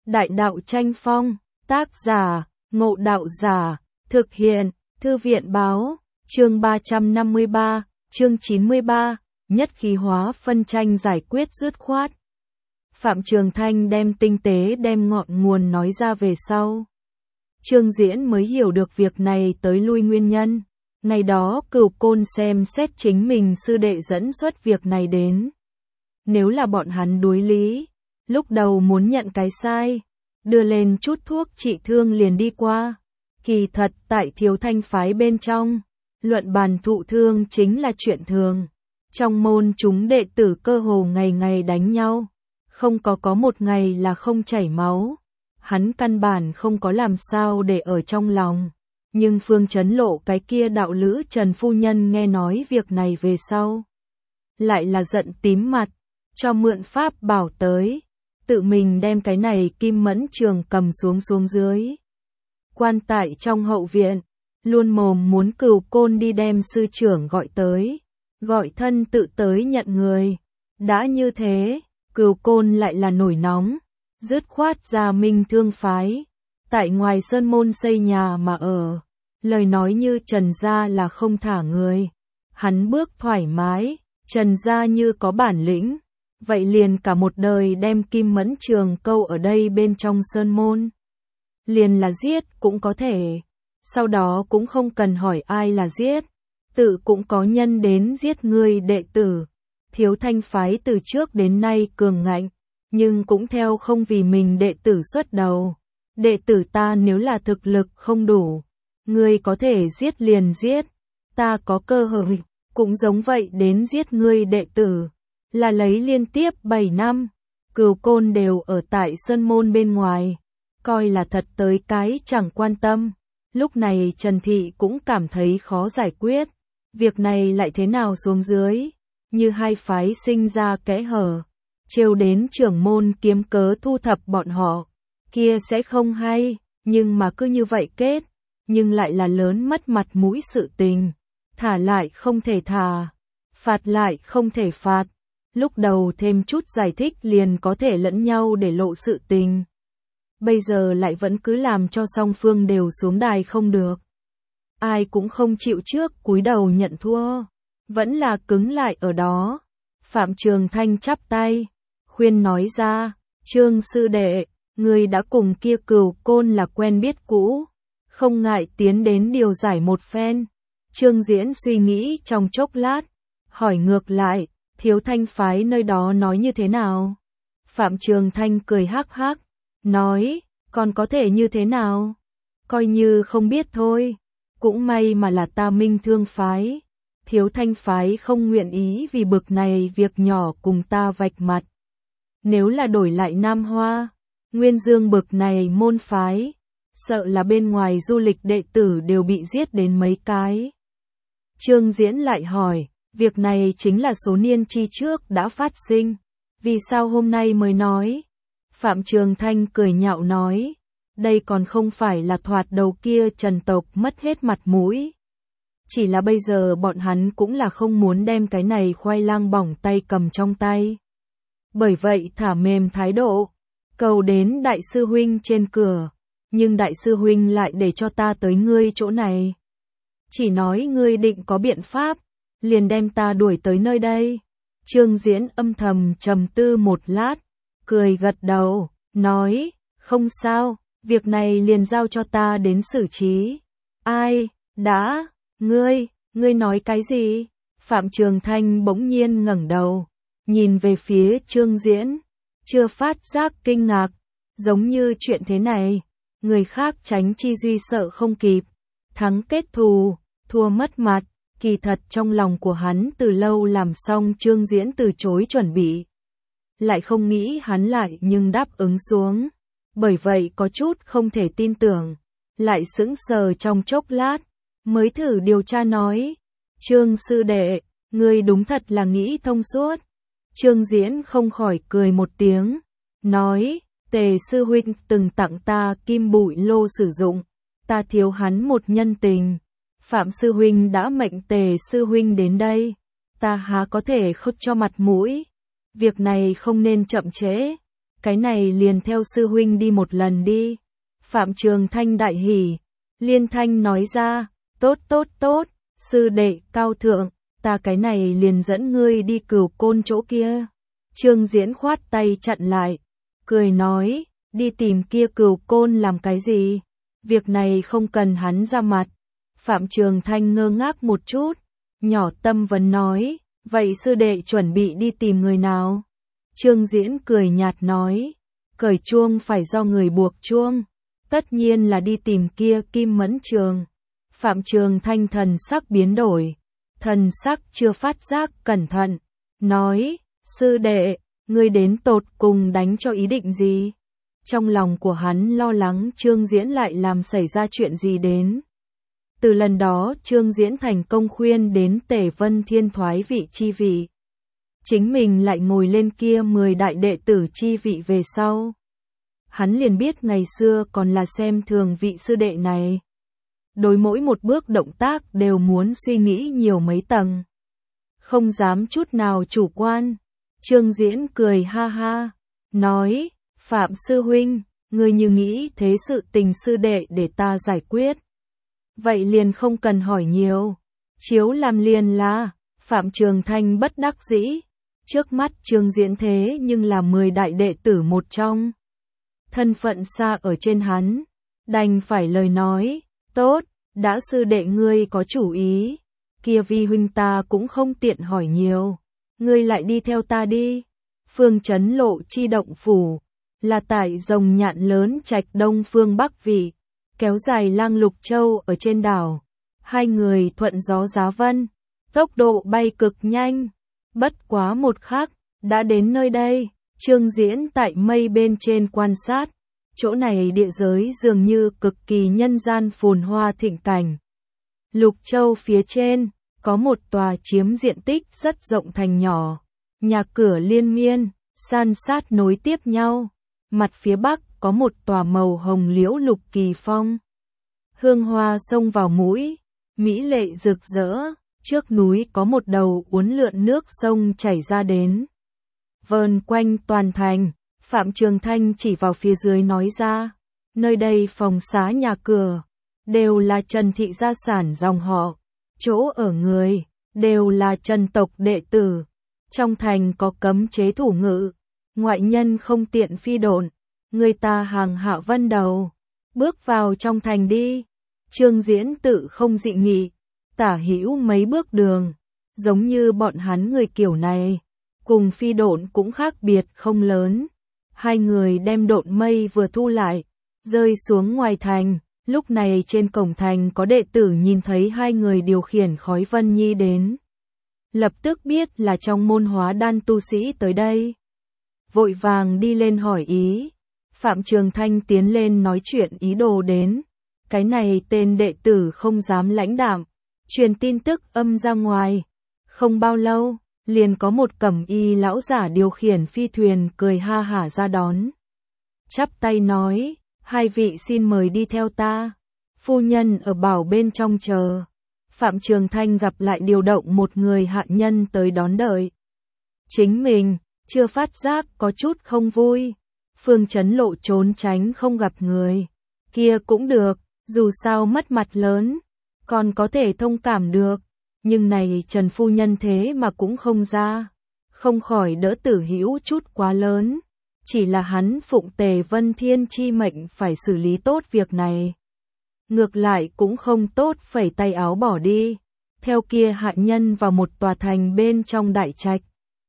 Đại đạo tranh phong, tác giả, Ngộ Đạo Giả, thực hiện, Thư viện báo, chương 353, chương 93, nhất khí hóa phân tranh giải quyết dứt khoát. Phạm Trường Thanh đem tinh tế đem ngọn nguồn nói ra về sau. Trương Diễn mới hiểu được việc này tới lui nguyên nhân. Ngày đó Cửu Côn xem xét chính mình sư đệ dẫn xuất việc này đến. Nếu là bọn hắn đối lý, lúc đầu muốn nhận cái sai, đưa lên chút thuốc trị thương liền đi qua. Kỳ thật tại Thiếu Thanh phái bên trong, luận bàn thụ thương chính là chuyện thường. Trong môn chúng đệ tử cơ hồ ngày ngày đánh nhau, không có một ngày là không chảy máu. Hắn căn bản không có làm sao để ở trong lòng. Nhưng Phương Chấn Lộ cái kia đạo lữ Trần Phu Nhân nghe nói việc này về sau, lại là giận tím mặt, cho mượn pháp bảo tới, tự mình đem cái này Kim Mẫn Trường cầm xuống dưới. Quan tại trong hậu viện, luôn mồm muốn Cửu Côn đi đem sư trưởng gọi tới, gọi thân tự tới nhận người. Đã như thế, Cửu Côn lại là nổi nóng, dứt khoát ra Minh Thương phái, tại ngoài sơn môn xây nhà mà ở. Lời nói như Trần gia là không thả người. Hắn bước thoải mái, Trần gia như có bản lĩnh, vậy liền cả một đời đem Kim Mẫn Trường câu ở đây bên trong sơn môn. Liền là giết cũng có thể, sau đó cũng không cần hỏi ai là giết, tự cũng có nhân đến giết ngươi đệ tử. Thiếu Thanh phái từ trước đến nay cường ngạnh, nhưng cũng theo không vì mình đệ tử xuất đầu. Đệ tử ta nếu là thực lực không đủ, ngươi có thể giết liền giết, ta có cơ hội, cũng giống vậy đến giết ngươi đệ tử. Là lấy liên tiếp 7 năm, Cửu Côn đều ở tại sơn môn bên ngoài, coi là thật tới cái chẳng quan tâm. Lúc này Trần Thị cũng cảm thấy khó giải quyết, việc này lại thế nào xuống dưới, như hai phái sinh ra kẽ hở, trêu đến trưởng môn kiếm cớ thu thập bọn họ, kia sẽ không hay, nhưng mà cứ như vậy kết, nhưng lại là lớn mất mặt mũi sự tình, thả lại không thể thả, phạt lại không thể phạt, lúc đầu thêm chút giải thích liền có thể lẫn nhau để lộ sự tình. Bây giờ lại vẫn cứ làm cho song phương đều xuống đài không được. Ai cũng không chịu trước cúi đầu nhận thua, vẫn là cứng lại ở đó. Phạm Trường Thanh chắp tay, khuyên nói ra, Trương sư đệ, người đã cùng kia Cửu Côn là quen biết cũ, không ngại tiến đến điều giải một phen. Trương Diễn suy nghĩ trong chốc lát, hỏi ngược lại, Thiếu Thanh phái nơi đó nói như thế nào? Phạm Trường Thanh cười hắc hắc, nói, còn có thể như thế nào? Coi như không biết thôi, cũng may mà là ta Minh Thương phái. Thiếu Thanh phái không nguyện ý vì bực này việc nhỏ cùng ta vạch mặt. Nếu là đổi lại Nam Hoa, Nguyên Dương bực này môn phái, sợ là bên ngoài du lịch đệ tử đều bị giết đến mấy cái. Trương Diễn lại hỏi, việc này chính là số niên chi trước đã phát sinh, vì sao hôm nay mới nói? Phạm Trường Thanh cười nhạo nói, đây còn không phải là thoạt đầu kia Trần tộc mất hết mặt mũi. Chỉ là bây giờ bọn hắn cũng là không muốn đem cái này khoai lang bỏng tay cầm trong tay. Bởi vậy thả mềm thái độ, cầu đến đại sư huynh trên cửa, nhưng đại sư huynh lại để cho ta tới ngươi chỗ này. Chỉ nói ngươi định có biện pháp, liền đem ta đuổi tới nơi đây. Trương Diễn âm thầm trầm tư một lát, cười gật đầu, nói, không sao, việc này liền giao cho ta đến xử trí. Ai, đã, ngươi nói cái gì? Phạm Trường Thanh bỗng nhiên ngẩng đầu, nhìn về phía Trương Diễn, chưa phát giác kinh ngạc, giống như chuyện thế này, người khác tránh chi duy sợ không kịp, thắng kết thù, thua mất mặt, kỳ thật trong lòng của hắn từ lâu làm xong Trương Diễn từ chối chuẩn bị. Lại không nghĩ hắn lại nhưng đáp ứng xuống, bởi vậy có chút không thể tin tưởng, lại sững sờ trong chốc lát, mới thử điều tra nói, Trương sư đệ, ngươi đúng thật là nghĩ thông suốt. Trương Diễn không khỏi cười một tiếng, nói, Tề sư huynh từng tặng ta kim bụi lô sử dụng, ta thiếu hắn một nhân tình. Phạm sư huynh đã mệnh Tề sư huynh đến đây, ta há có thể không cho mặt mũi. Việc này không nên chậm trễ. cái này liền theo sư huynh đi một lần đi. Phạm Trường Thanh đại hỉ, liên thanh nói ra, tốt tốt tốt, sư đệ cao thượng, ta cái này liền dẫn ngươi đi Cửu Côn chỗ kia. Trương Diễn khoát tay chặn lại, cười nói, đi tìm kia Cửu Côn làm cái gì? Việc này không cần hắn ra mặt. Phạm Trường Thanh ngơ ngác một chút, nhỏ tâm vấn nói, vậy sư đệ chuẩn bị đi tìm người nào? Trương Diễn cười nhạt nói, cởi chuông phải do người buộc chuông, tất nhiên là đi tìm kia Kim Mẫn Trường. Phạm Trường Thanh thần sắc biến đổi, thần sắc chưa phát giác cẩn thận, nói, sư đệ, ngươi đến tột cùng đánh cho ý định gì? Trong lòng của hắn lo lắng Trương Diễn lại làm xảy ra chuyện gì đến. Từ lần đó Trương Diễn thành công khuyên đến Tề Vân Thiên thoái vị chi vị. Chính mình lại ngồi lên kia 10 đại đệ tử chi vị về sau. Hắn liền biết ngày xưa còn là xem thường vị sư đệ này. Đối mỗi một bước động tác đều muốn suy nghĩ nhiều mấy tầng. Không dám chút nào chủ quan. Trương Diễn cười ha ha, nói, Phạm sư huynh, ngươi như nghĩ thế sự tình sư đệ để ta giải quyết. Vậy liền không cần hỏi nhiều. Chiếu làm liền là, Phạm Trường Thanh bất đắc dĩ. Trước mắt Trương Diễn thế nhưng là 10 đại đệ tử một trong. Thân phận xa ở trên hắn, đành phải lời nói, tốt, đã sư đệ ngươi có chủ ý, kia vi huynh ta cũng không tiện hỏi nhiều, ngươi lại đi theo ta đi. Phương Trấn Lộ chi động phủ, là tại rồng nhạn lớn trạch đông phương bắc vị, kéo dài Lang Lục Châu ở trên đảo. Hai người thuận gió giá vân, tốc độ bay cực nhanh, bất quá một khắc, đã đến nơi đây. Trương Diễn tại mây bên trên quan sát, chỗ này địa giới dường như cực kỳ nhân gian phồn hoa thịnh cảnh. Lục Châu phía trên, có một tòa chiếm diện tích rất rộng thành nhỏ, nhà cửa liên miên, san sát nối tiếp nhau. Mặt phía bắc có một tòa màu hồng liễu lục kỳ phong. Hương hoa xông vào mũi, mỹ lệ rực rỡ, trước núi có một đầu uốn lượn nước sông chảy ra đến. Vờn quanh toàn thành, Phạm Trường Thanh chỉ vào phía dưới nói ra, nơi đây phòng xá nhà cửa, đều là Trần thị gia sản dòng họ, chỗ ở người, đều là Trần tộc đệ tử. Trong thành có cấm chế thủ ngự, ngoại nhân không tiện phi độn, người ta hàng hạ vân đầu, bước vào trong thành đi. Trương Diễn tự không dị nghị, tả hữu mấy bước đường, giống như bọn hắn người kiểu này, cùng phi độn cũng khác biệt không lớn. Hai người đem độn mây vừa thu lại, rơi xuống ngoài thành. Lúc này trên cổng thành có đệ tử nhìn thấy hai người điều khiển khói vân nhi đến, lập tức biết là trong môn hóa đan tu sĩ tới đây, vội vàng đi lên hỏi ý. Phạm Trường Thanh tiến lên nói chuyện ý đồ đến. Cái này tên đệ tử không dám lãnh đạm, truyền tin tức âm ra ngoài. Không bao lâu, liền có một cẩm y lão giả điều khiển phi thuyền cười ha hả ra đón. Chắp tay nói, hai vị xin mời đi theo ta. Phu nhân ở bảo bên trong chờ. Phạm Trường Thanh gặp lại điều động một người hạ nhân tới đón đợi. Chính mình, chưa phát giác có chút không vui. Phương Trấn Lộ trốn tránh không gặp người. Kia cũng được, dù sao mất mặt lớn, còn có thể thông cảm được. Nhưng này Trần phu nhân thế mà cũng không ra. Không khỏi đỡ Tử Hữu chút quá lớn. Chỉ là hắn phụng Tề Vân Thiên chi mệnh phải xử lý tốt việc này. Ngược lại cũng không tốt phẩy tay áo bỏ đi. Theo kia hạ nhân vào một tòa thành bên trong đại trạch.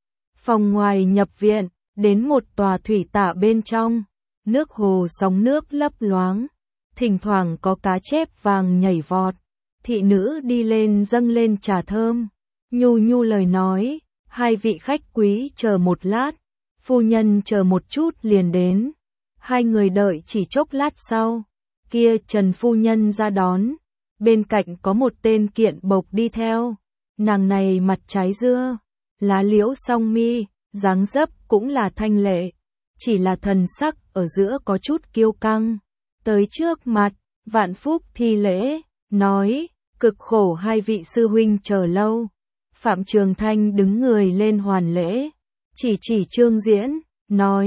Phòng ngoài nhập viện, đến một tòa thủy tạ bên trong. Nước hồ sóng nước lấp loáng. Thỉnh thoảng có cá chép vàng nhảy vọt. Thị nữ đi lên dâng lên trà thơm. Nhu nhu lời nói, hai vị khách quý chờ một lát. Phu nhân chờ một chút liền đến. Hai người đợi chỉ chốc lát sau. Kia Trần phu nhân ra đón. Bên cạnh có một tên kiện bộc đi theo. Nàng này mặt trái dưa, lá liễu song mi, dáng dấp cũng là thanh lệ. Chỉ là thần sắc ở giữa có chút kiêu căng. Tới trước mặt, vạn phúc thi lễ, nói, cực khổ hai vị sư huynh chờ lâu. Phạm Trường Thanh đứng người lên hoàn lễ. Chỉ Trương Diễn, nói,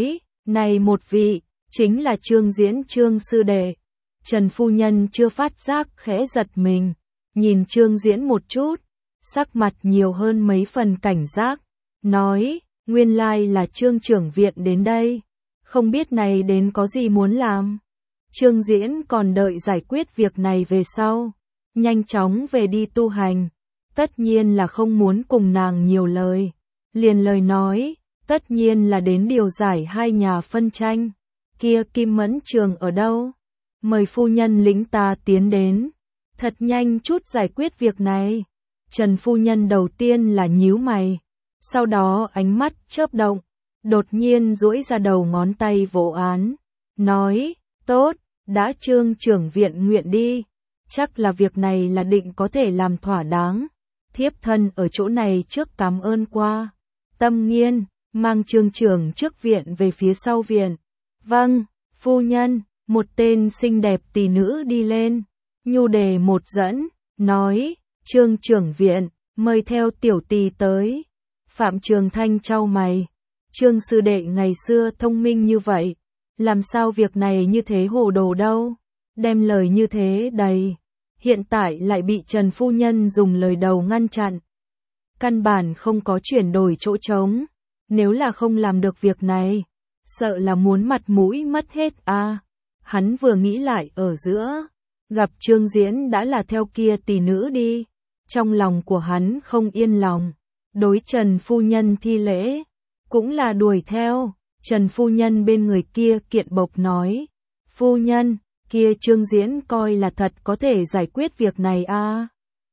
Này một vị, chính là Trương Diễn Trương sư đệ. Trần phu nhân chưa phát giác khẽ giật mình, nhìn Trương Diễn một chút, sắc mặt nhiều hơn mấy phần cảnh giác, nói, nguyên lai là Trương trưởng viện đến đây, không biết này đến có gì muốn làm. Trương Diễn còn đợi giải quyết việc này về sau, nhanh chóng về đi tu hành, tất nhiên là không muốn cùng nàng nhiều lời, liền lời nói, tất nhiên là đến điều giải hai nhà phân tranh, kia Kim Mẫn Trường ở đâu? Mời phu nhân lĩnh ta tiến đến, thật nhanh chút giải quyết việc này. Trần phu nhân đầu tiên là nhíu mày, sau đó ánh mắt chớp động, đột nhiên duỗi ra đầu ngón tay vỗ án, nói, tốt, đã Trương trưởng viện nguyện đi, chắc là việc này là định có thể làm thỏa đáng. Thiếp thân ở chỗ này trước cảm ơn qua. Tâm Nghiên, mang Trương trưởng trước viện về phía sau viện. Vâng, phu nhân, một tên xinh đẹp tỷ nữ đi lên, nhu đề một dẫn, nói, Trương trưởng viện, mời theo tiểu tỷ tới. Phạm Trường Thanh chau mày, Trương sư đệ ngày xưa thông minh như vậy, làm sao việc này như thế hồ đồ đâu, đem lời như thế đầy, hiện tại lại bị Trần phu nhân dùng lời đầu ngăn chặn. Căn bản không có chuyển đổi chỗ trống, nếu là không làm được việc này, sợ là muốn mặt mũi mất hết a. Hắn vừa nghĩ lại ở giữa, gặp Trương Diễn đã là theo kia tỷ nữ đi, trong lòng của hắn không yên lòng, đối Trần phu nhân thi lễ, cũng là đuổi theo. Trần phu nhân bên người kia kiện bộc nói, phu nhân, kia Trương Diễn coi là thật có thể giải quyết việc này a.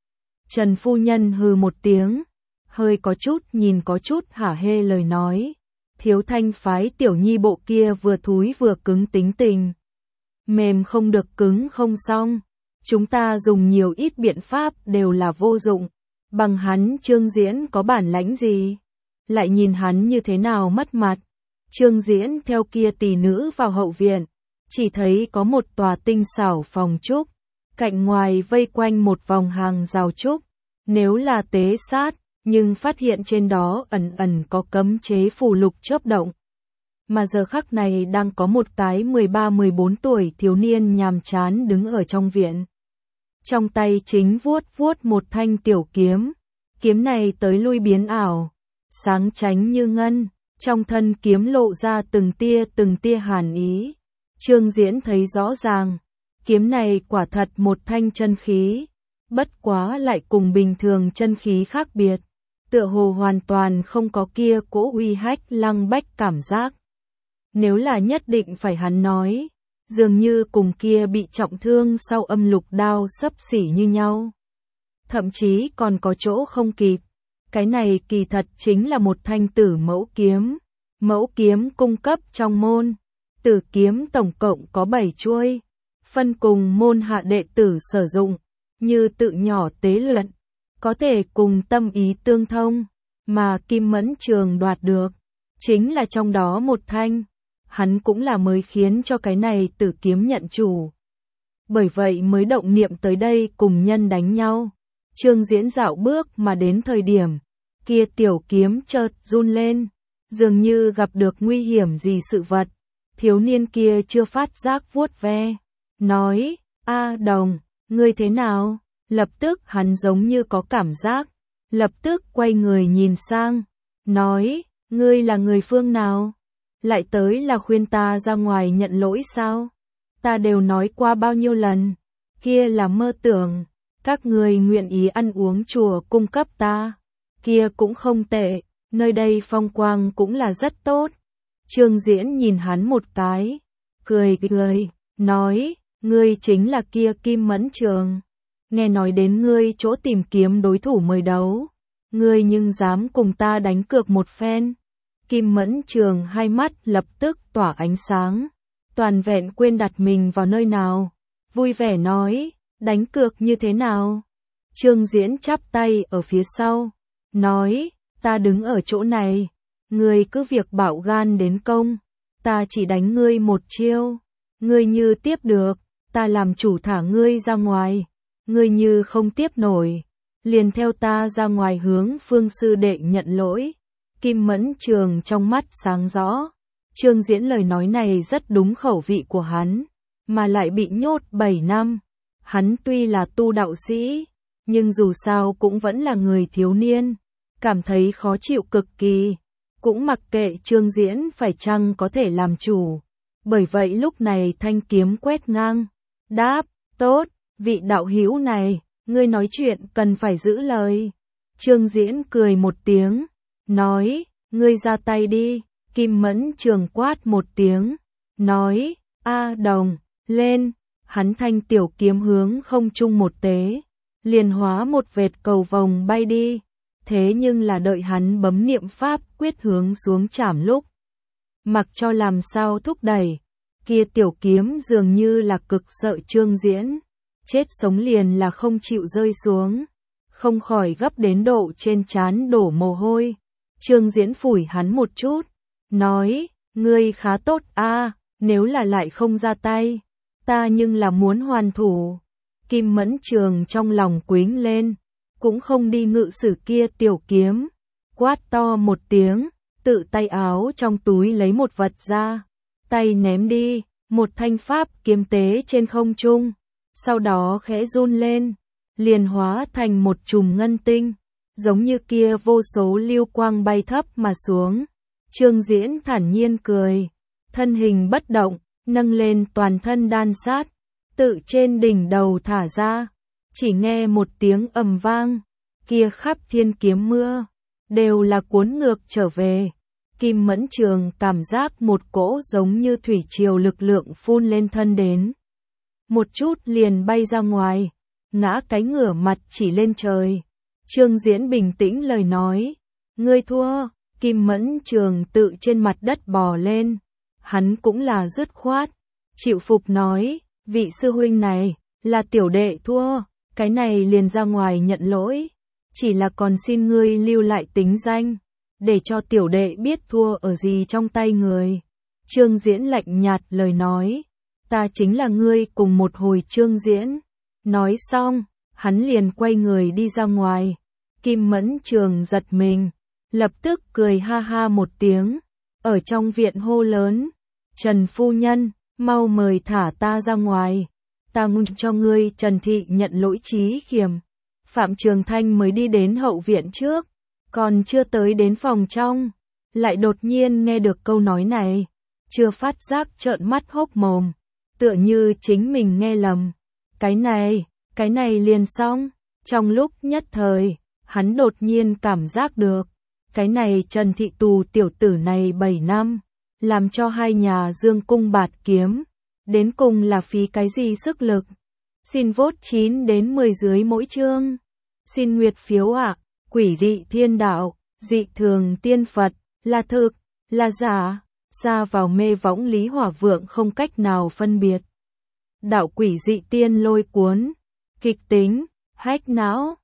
Trần phu nhân hừ một tiếng, hơi có chút nhìn có chút hả hê lời nói, Thiếu Thanh phái tiểu nhi bộ kia vừa thúi vừa cứng tính tình. Mềm không được cứng không xong, chúng ta dùng nhiều ít biện pháp đều là vô dụng, bằng hắn Trương Diễn có bản lãnh gì, lại nhìn hắn như thế nào mất mặt. Trương Diễn theo kia tỷ nữ vào hậu viện, chỉ thấy có một tòa tinh xảo phòng trúc, cạnh ngoài vây quanh một vòng hàng rào trúc, nếu là tế sát, nhưng phát hiện trên đó ẩn ẩn có cấm chế phù lục chớp động. Mà giờ khắc này đang có một cái 13-14 tuổi thiếu niên nhàm chán đứng ở trong viện. Trong tay chính vuốt vuốt một thanh tiểu kiếm, kiếm này tới lui biến ảo, sáng chánh như ngân, trong thân kiếm lộ ra từng tia hàn ý. Trương Diễn thấy rõ ràng, kiếm này quả thật một thanh chân khí, bất quá lại cùng bình thường chân khí khác biệt, tựa hồ hoàn toàn không có kia cỗ uy hách lăng bách cảm giác. Nếu là nhất định phải hắn nói, dường như cùng kia bị trọng thương sau âm lục đao xấp xỉ như nhau. Thậm chí còn có chỗ không kịp. Cái này kỳ thật chính là một thanh tử mẫu kiếm. Mẫu kiếm cung cấp trong môn. Tử kiếm tổng cộng có 7 chuôi. Phân cùng môn hạ đệ tử sử dụng. Như tự nhỏ tế luyện. Có thể cùng tâm ý tương thông. Mà Kim Mẫn Trường đoạt được. Chính là trong đó một thanh. Hắn cũng là mới khiến cho cái này tử kiếm nhận chủ. Bởi vậy mới động niệm tới đây cùng nhân đánh nhau. Trương Diễn dạo bước mà đến thời điểm, kia tiểu kiếm chợt run lên, dường như gặp được nguy hiểm gì sự vật. Thiếu niên kia chưa phát giác vuốt ve, nói, A Đồng, ngươi thế nào? Lập tức hắn giống như có cảm giác, lập tức quay người nhìn sang, nói, ngươi là người phương nào? Lại tới là khuyên ta ra ngoài nhận lỗi sao? Ta đều nói qua bao nhiêu lần, kia là mơ tưởng, các người nguyện ý ăn uống chùa cung cấp ta, kia cũng không tệ, nơi đây phong quang cũng là rất tốt. Trương Diễn nhìn hắn một cái, cười, nói, ngươi chính là kia Kim Mẫn Trường, nghe nói đến ngươi chỗ tìm kiếm đối thủ mời đấu, ngươi nhưng dám cùng ta đánh cược một phen. Kim Mẫn Trường hai mắt lập tức tỏa ánh sáng, toàn vẹn quên đặt mình vào nơi nào, vui vẻ nói, đánh cược như thế nào? Trương Diễn chắp tay ở phía sau, nói, ta đứng ở chỗ này, ngươi cứ việc bạo gan đến công, ta chỉ đánh ngươi một chiêu, ngươi như tiếp được, ta làm chủ thả ngươi ra ngoài, ngươi như không tiếp nổi, liền theo ta ra ngoài hướng Phương sư đệ nhận lỗi. Kim Mẫn Trường trong mắt sáng rõ, Trương Diễn lời nói này rất đúng khẩu vị của hắn, mà lại bị nhốt 7 năm. Hắn tuy là tu đạo sĩ, nhưng dù sao cũng vẫn là người thiếu niên, cảm thấy khó chịu cực kỳ, cũng mặc kệ Trương Diễn phải chăng có thể làm chủ. Bởi vậy lúc này thanh kiếm quét ngang, đáp, tốt, vị đạo hữu này, ngươi nói chuyện cần phải giữ lời. Trương Diễn cười một tiếng, nói, ngươi ra tay đi. Kim Mẫn Trường quát một tiếng, nói, A Đồng, lên. Hắn thanh tiểu kiếm hướng không trung một tế, liền hóa một vệt cầu vồng bay đi. Thế nhưng là đợi hắn bấm niệm pháp quyết hướng xuống chảm lúc, mặc cho làm sao thúc đẩy, kia tiểu kiếm dường như là cực sợ Trương Diễn, chết sống liền là không chịu rơi xuống, không khỏi gấp đến độ trên trán đổ mồ hôi. Trương Diễn phủi hắn một chút, nói, ngươi khá tốt a, nếu là lại không ra tay, ta nhưng là muốn hoàn thủ. Kim Mẫn Trường trong lòng quính lên, cũng không đi ngự sử kia tiểu kiếm, quát to một tiếng, tự tay áo trong túi lấy một vật ra, tay ném đi, một thanh pháp kiếm tế trên không trung, sau đó khẽ run lên, liền hóa thành một chùm ngân tinh, giống như kia vô số lưu quang bay thấp mà xuống. Trương Diễn thản nhiên cười, thân hình bất động, nâng lên toàn thân đan sát, tự trên đỉnh đầu thả ra, chỉ nghe một tiếng ầm vang, kia khắp thiên kiếm mưa, đều là cuốn ngược trở về. Kim Mẫn Trường cảm giác một cỗ giống như thủy triều lực lượng phun lên thân đến. Một chút liền bay ra ngoài, ngã cái ngửa mặt chỉ lên trời. Trương Diễn bình tĩnh lời nói, ngươi thua. Kim Mẫn Trường tự trên mặt đất bò lên, hắn cũng là dứt khoát, chịu phục nói, vị sư huynh này, là tiểu đệ thua, cái này liền ra ngoài nhận lỗi, chỉ là còn xin ngươi lưu lại tính danh, để cho tiểu đệ biết thua ở gì trong tay người. Trương Diễn lạnh nhạt lời nói, ta chính là ngươi cùng một hồi Trương Diễn. Nói xong, hắn liền quay người đi ra ngoài. Kim Mẫn Trường giật mình, lập tức cười ha ha một tiếng, ở trong viện hô lớn, Trần phu nhân, mau mời thả ta ra ngoài, ta muốn cho ngươi Trần thị nhận lỗi trí khiêm. Phạm Trường Thanh mới đi đến hậu viện trước, còn chưa tới đến phòng trong, lại đột nhiên nghe được câu nói này, chưa phát giác trợn mắt hốc mồm, tựa như chính mình nghe lầm. Cái này liền xong. Trong lúc nhất thời, hắn đột nhiên cảm giác được, cái này Trần thị tù tiểu tử này 7 năm, làm cho hai nhà dương cung bạt kiếm, đến cùng là phí cái gì sức lực. Xin vote 9 đến 10 dưới mỗi chương. Xin nguyệt phiếu ạ. Quỷ dị thiên đạo, dị thường tiên Phật, là thực, là giả, xa vào mê võng Lý Hỏa Vượng không cách nào phân biệt. Đạo quỷ dị tiên lôi cuốn, kịch tính, hack não.